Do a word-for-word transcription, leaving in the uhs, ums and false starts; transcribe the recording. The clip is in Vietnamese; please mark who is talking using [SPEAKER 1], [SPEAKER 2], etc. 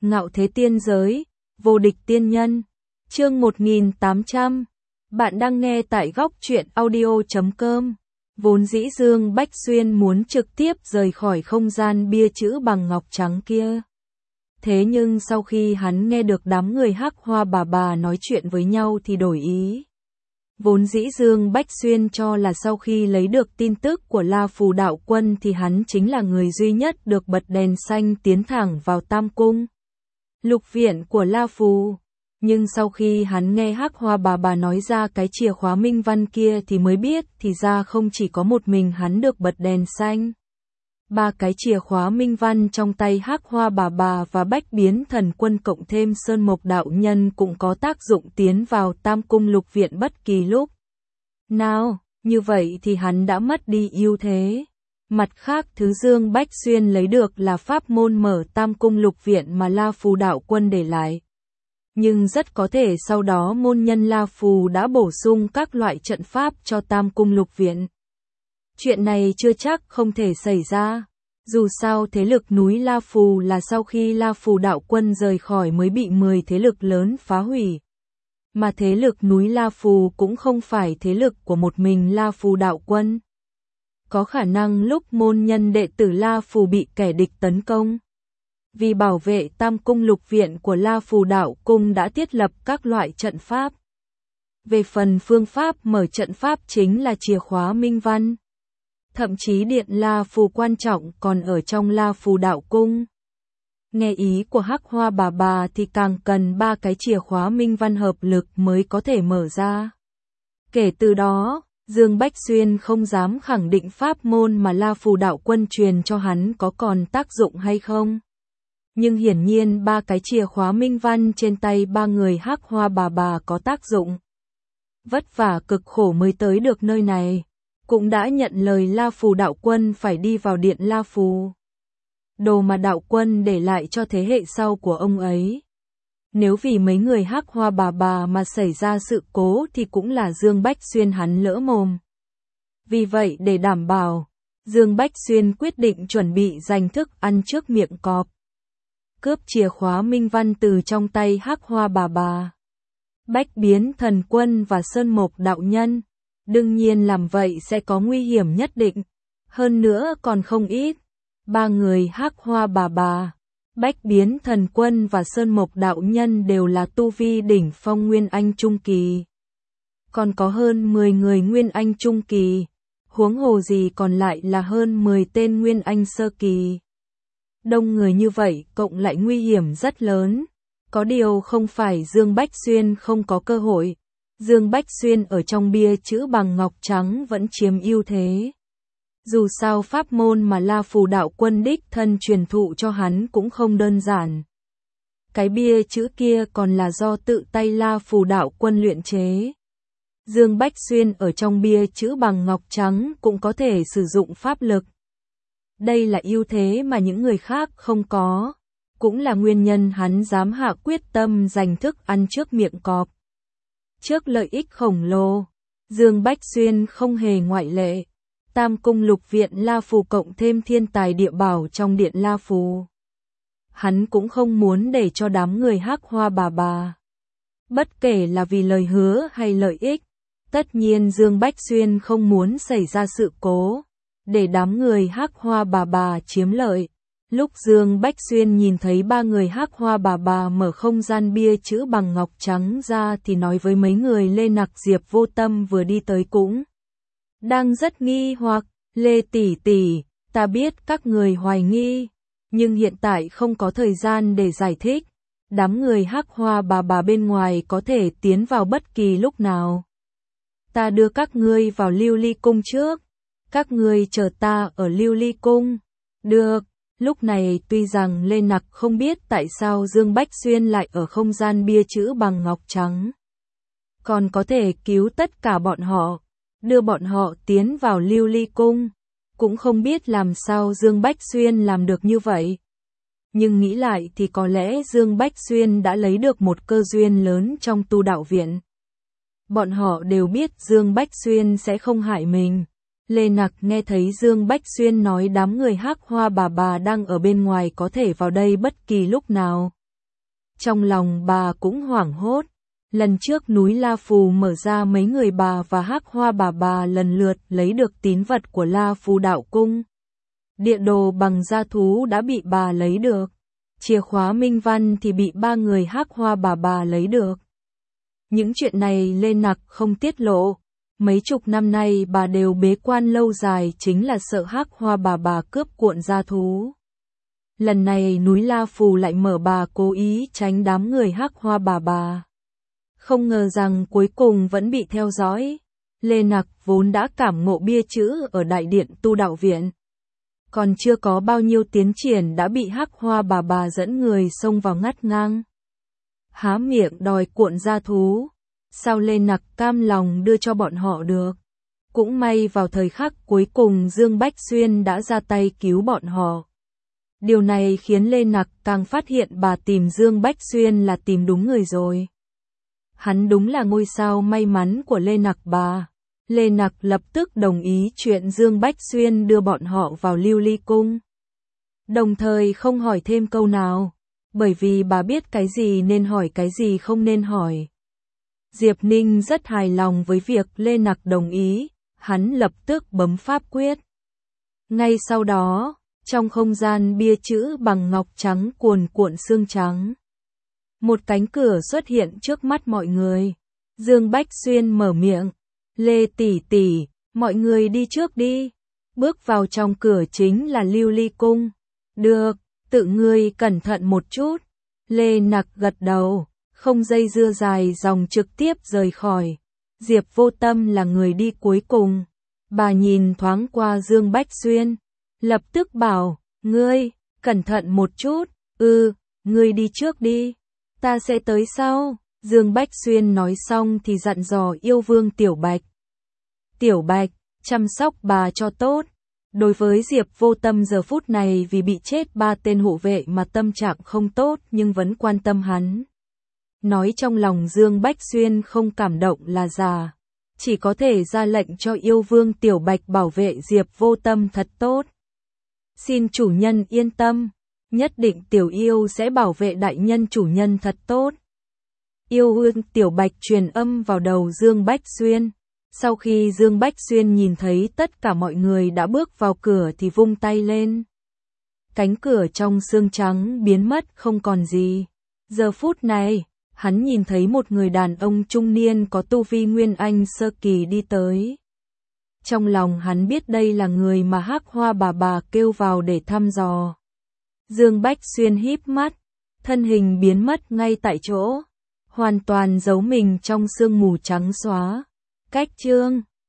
[SPEAKER 1] Ngạo thế tiên giới, vô địch tiên nhân. Chương một nghìn tám trăm. Bạn đang nghe tại góc truyện audio chấm com. Vốn dĩ Dương Bách Xuyên muốn trực tiếp rời khỏi không gian bia chữ bằng ngọc trắng kia. Thế nhưng sau khi hắn nghe được đám người Hắc Hoa bà bà nói chuyện với nhau thì đổi ý. Vốn dĩ Dương Bách Xuyên cho là sau khi lấy được tin tức của La Phù đạo quân thì hắn chính là người duy nhất được bật đèn xanh tiến thẳng vào Tam Cung Lục Viện của La Phù. Nhưng sau khi hắn nghe Hắc Hoa bà bà nói ra cái chìa khóa minh văn kia thì mới biết thì ra không chỉ có một mình hắn được bật đèn xanh. Ba cái chìa khóa minh văn trong tay Hắc Hoa bà bà và Bách Biến Thần Quân cộng thêm Sơn Mộc đạo nhân cũng có tác dụng tiến vào Tam Cung Lục Viện bất kỳ lúc nào, như vậy thì hắn đã mất đi ưu thế. Mặt khác thứ Dương Bách Xuyên lấy được là pháp môn mở Tam Cung Lục Viện mà La Phù đạo quân để lại. Nhưng rất có thể sau đó môn nhân La Phù đã bổ sung các loại trận pháp cho Tam Cung Lục Viện. Chuyện này chưa chắc không thể xảy ra. Dù sao thế lực núi La Phù là sau khi La Phù đạo quân rời khỏi mới bị mười thế lực lớn phá hủy. Mà thế lực núi La Phù cũng không phải thế lực của một mình La Phù đạo quân. Có khả năng lúc môn nhân đệ tử La Phù bị kẻ địch tấn công. Vì bảo vệ Tam Cung Lục Viện của La Phù đạo cung đã thiết lập các loại trận pháp. Về phần phương pháp mở trận pháp chính là chìa khóa minh văn. Thậm chí điện La Phù quan trọng còn ở trong La Phù đạo cung. Nghe ý của Hắc Hoa bà bà thì càng cần ba cái chìa khóa minh văn hợp lực mới có thể mở ra. Kể từ đó, Dương Bách Xuyên không dám khẳng định pháp môn mà La Phù đạo quân truyền cho hắn có còn tác dụng hay không. Nhưng hiển nhiên ba cái chìa khóa minh văn trên tay ba người Hắc Hoa bà bà có tác dụng. Vất vả cực khổ mới tới được nơi này, cũng đã nhận lời La Phù đạo quân phải đi vào điện La Phù. Đồ mà đạo quân để lại cho thế hệ sau của ông ấy. Nếu vì mấy người Hắc Hoa bà bà mà xảy ra sự cố thì cũng là Dương Bách Xuyên hắn lỡ mồm. Vì vậy để đảm bảo, Dương Bách Xuyên quyết định chuẩn bị dành thức ăn trước miệng cọp. Cướp chìa khóa minh văn từ trong tay Hắc Hoa bà bà, Bách Biến Thần Quân và Sơn Mộc đạo nhân. Đương nhiên làm vậy sẽ có nguy hiểm nhất định, hơn nữa còn không ít. Ba người Hắc Hoa bà bà, Bách Biến Thần Quân và Sơn Mộc đạo nhân đều là tu vi đỉnh phong Nguyên Anh Trung Kỳ. Còn có hơn mười người Nguyên Anh Trung Kỳ, huống hồ gì còn lại là hơn mười tên Nguyên Anh Sơ Kỳ. Đông người như vậy cộng lại nguy hiểm rất lớn. Có điều không phải Dương Bách Xuyên không có cơ hội. Dương Bách Xuyên ở trong bia chữ bằng ngọc trắng vẫn chiếm ưu thế. Dù sao pháp môn mà La Phù đạo quân đích thân truyền thụ cho hắn cũng không đơn giản. Cái bia chữ kia còn là do tự tay La Phù đạo quân luyện chế. Dương Bách Xuyên ở trong bia chữ bằng ngọc trắng cũng có thể sử dụng pháp lực. Đây là ưu thế mà những người khác không có. Cũng là nguyên nhân hắn dám hạ quyết tâm giành thức ăn trước miệng cọp. Trước lợi ích khổng lồ, Dương Bách Xuyên không hề ngoại lệ. Tam Cung Lục Viện La Phù cộng thêm thiên tài địa bảo trong điện La Phù. Hắn cũng không muốn để cho đám người Hắc Hoa bà bà. Bất kể là vì lời hứa hay lợi ích, tất nhiên Dương Bách Xuyên không muốn xảy ra sự cố, để đám người Hắc Hoa bà bà chiếm lợi. Lúc Dương Bách Xuyên nhìn thấy ba người Hắc Hoa bà bà mở không gian bia chữ bằng ngọc trắng ra thì nói với mấy người Lê Nặc Diệp Vô Tâm vừa đi tới cũng đang rất nghi hoặc. Lê tỷ tỷ, ta biết các người hoài nghi, nhưng hiện tại không có thời gian để giải thích. Đám người Hắc Hoa bà bà bên ngoài có thể tiến vào bất kỳ lúc nào. Ta đưa các ngươi vào Lưu Ly Cung trước, các ngươi chờ ta ở Lưu Ly Cung. Được. Lúc này tuy rằng Lê Nặc không biết tại sao Dương Bách Xuyên lại ở không gian bia chữ bằng ngọc trắng. Còn có thể cứu tất cả bọn họ, đưa bọn họ tiến vào Lưu Ly Cung. Cũng không biết làm sao Dương Bách Xuyên làm được như vậy. Nhưng nghĩ lại thì có lẽ Dương Bách Xuyên đã lấy được một cơ duyên lớn trong tu đạo viện. Bọn họ đều biết Dương Bách Xuyên sẽ không hại mình. Lê Nặc nghe thấy Dương Bách Xuyên nói đám người Hắc Hoa bà bà đang ở bên ngoài có thể vào đây bất kỳ lúc nào, Trong lòng bà cũng hoảng hốt. Lần trước núi La Phù mở ra mấy người bà và Hắc Hoa bà bà lần lượt lấy được tín vật của La Phù đạo cung. Địa đồ bằng da thú đã bị bà lấy được. Chìa khóa minh văn thì bị ba người Hắc Hoa bà bà lấy được. Những chuyện này Lê Nặc không tiết lộ. Mấy chục năm nay bà đều bế quan lâu dài chính là sợ Hắc Hoa bà bà cướp cuộn da thú. Lần này núi La Phù lại mở, bà cố ý tránh đám người Hắc Hoa bà bà. Không ngờ rằng cuối cùng vẫn bị theo dõi. Lê Nặc vốn đã cảm ngộ bia chữ ở đại điện tu đạo viện. Còn chưa có bao nhiêu tiến triển đã bị Hắc Hoa bà bà dẫn người xông vào ngắt ngang. Há miệng đòi cuộn da thú. Sao Lê Nặc cam lòng đưa cho bọn họ được? Cũng may vào thời khắc cuối cùng Dương Bách Xuyên đã ra tay cứu bọn họ. Điều này khiến Lê Nặc càng phát hiện bà tìm Dương Bách Xuyên là tìm đúng người rồi. Hắn đúng là ngôi sao may mắn của Lê Nặc bà. Lê Nặc lập tức đồng ý chuyện Dương Bách Xuyên đưa bọn họ vào Lưu Ly Cung. Đồng thời không hỏi thêm câu nào, bởi vì bà biết cái gì nên hỏi, cái gì không nên hỏi. Diệp Ninh rất hài lòng với việc Lê Nặc đồng ý, hắn lập tức bấm pháp quyết. Ngay sau đó, trong không gian bia chữ bằng ngọc trắng cuồn cuộn sương trắng, một cánh cửa xuất hiện trước mắt mọi người. Dương Bách Xuyên mở miệng, Lê tỷ tỷ, mọi người đi trước đi. Bước vào trong cửa chính là Lưu Ly Cung. Được, tự ngươi cẩn thận một chút. Lê Nặc gật đầu, không dây dưa dài dòng trực tiếp rời khỏi. Diệp Vô Tâm là người đi cuối cùng. Bà nhìn thoáng qua Dương Bách Xuyên, lập tức bảo, ngươi, cẩn thận một chút. Ừ, ngươi đi trước đi, ta sẽ tới sau. Dương Bách Xuyên nói xong thì dặn dò yêu vương Tiểu Bạch. Tiểu Bạch, chăm sóc bà cho tốt. Đối với Diệp Vô Tâm giờ phút này vì bị chết ba tên hộ vệ mà tâm trạng không tốt nhưng vẫn quan tâm hắn. Nói trong lòng Dương Bách Xuyên không cảm động là giả. Chỉ có thể ra lệnh cho yêu vương Tiểu Bạch bảo vệ Diệp Vô Tâm thật tốt. Xin chủ nhân yên tâm, nhất định tiểu yêu sẽ bảo vệ đại nhân chủ nhân thật tốt. Yêu vương Tiểu Bạch truyền âm vào đầu Dương Bách Xuyên. Sau khi Dương Bách Xuyên nhìn thấy tất cả mọi người đã bước vào cửa thì vung tay lên. Cánh cửa trong sương trắng biến mất không còn gì. Giờ phút này, hắn nhìn thấy một người đàn ông trung niên có tu vi Nguyên Anh sơ kỳ đi tới. Trong lòng hắn biết đây là người mà Hắc Hoa bà bà kêu vào để thăm dò. Dương Bách Xuyên híp mắt, thân hình biến mất ngay tại chỗ, hoàn toàn giấu mình trong sương mù trắng xóa. Cách chương